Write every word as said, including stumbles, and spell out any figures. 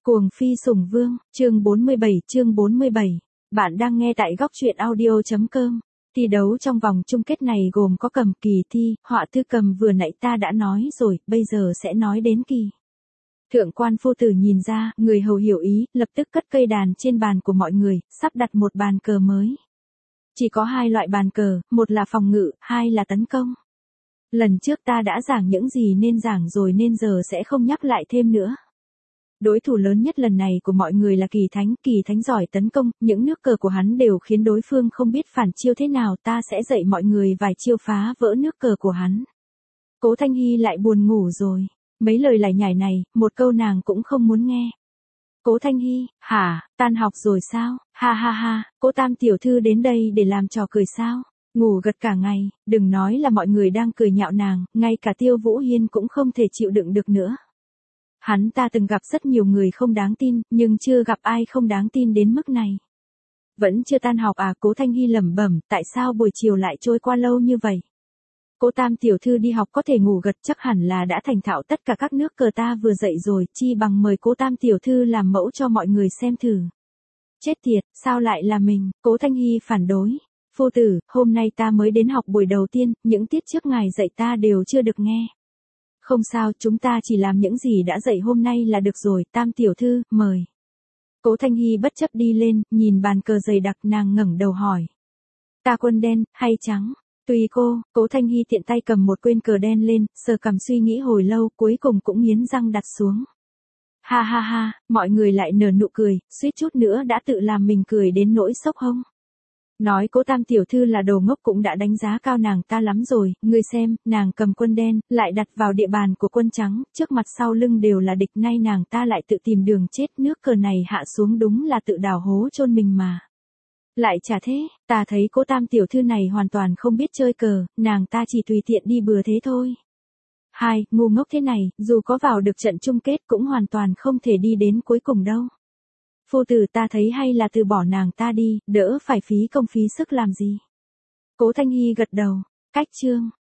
Cuồng phi sủng vương, chương bốn mươi bảy, chương bốn mươi bảy. Bạn đang nghe tại góc truyện audio.com. Thi đấu trong vòng chung kết này gồm có cầm, kỳ thi, họa thư. Cầm vừa nãy ta đã nói rồi, bây giờ sẽ nói đến kỳ. Thượng quan phu tử nhìn ra, người hầu hiểu ý, lập tức cất cây đàn trên bàn của mọi người, sắp đặt một bàn cờ mới. Chỉ có hai loại bàn cờ, một là phòng ngự, hai là tấn công. Lần trước ta đã giảng những gì nên giảng rồi nên giờ sẽ không nhắc lại thêm nữa. Đối thủ lớn nhất lần này của mọi người là Kỳ Thánh, Kỳ Thánh giỏi tấn công, những nước cờ của hắn đều khiến đối phương không biết phản chiêu thế nào, ta sẽ dạy mọi người vài chiêu phá vỡ nước cờ của hắn. Cố Thanh Hy lại buồn ngủ rồi, mấy lời lải nhải này, một câu nàng cũng không muốn nghe. Cố Thanh Hy, hả, tan học rồi sao, ha ha ha, Cố Tam tiểu thư đến đây để làm trò cười sao, ngủ gật cả ngày, đừng nói là mọi người đang cười nhạo nàng, ngay cả Tiêu Vũ Hiên cũng không thể chịu đựng được nữa. Hắn ta từng gặp rất nhiều người không đáng tin, nhưng chưa gặp ai không đáng tin đến mức này. Vẫn chưa tan học à? Cố Thanh Hy lẩm bẩm, tại sao buổi chiều lại trôi qua lâu như vậy? Cố Tam tiểu thư đi học có thể ngủ gật, chắc hẳn là đã thành thạo tất cả các nước cờ ta vừa dạy rồi, chi bằng mời Cố Tam tiểu thư làm mẫu cho mọi người xem thử. Chết tiệt, sao lại là mình? Cố Thanh Hy phản đối. Phu tử, hôm nay ta mới đến học buổi đầu tiên, những tiết trước ngài dạy ta đều chưa được nghe. Không sao, chúng ta chỉ làm những gì đã dạy hôm nay là được rồi. Tam tiểu thư, mời. Cố Thanh Hy bất chấp đi lên, nhìn bàn cờ dày đặc, nàng ngẩng đầu hỏi. Ta quân đen, hay trắng? Tùy cô. Cố Thanh Hy tiện tay cầm một quyên cờ đen lên, sờ cằm suy nghĩ hồi lâu, cuối cùng cũng nghiến răng đặt xuống. Ha ha ha, mọi người lại nở nụ cười, suýt chút nữa đã tự làm mình cười đến nỗi sốc hông. Nói Cố Tam tiểu thư là đồ ngốc cũng đã đánh giá cao nàng ta lắm rồi, ngươi xem, nàng cầm quân đen, lại đặt vào địa bàn của quân trắng, trước mặt sau lưng đều là địch, nay nàng ta lại tự tìm đường chết, nước cờ này hạ xuống đúng là tự đào hố chôn mình mà. Lại chả thế, ta thấy Cố Tam tiểu thư này hoàn toàn không biết chơi cờ, nàng ta chỉ tùy tiện đi bừa thế thôi. Hai, ngu ngốc thế này, dù có vào được trận chung kết cũng hoàn toàn không thể đi đến cuối cùng đâu. Phu tử, ta thấy hay là từ bỏ nàng ta đi, đỡ phải phí công phí sức làm gì. Cố Thanh Hy gật đầu. Cách chương.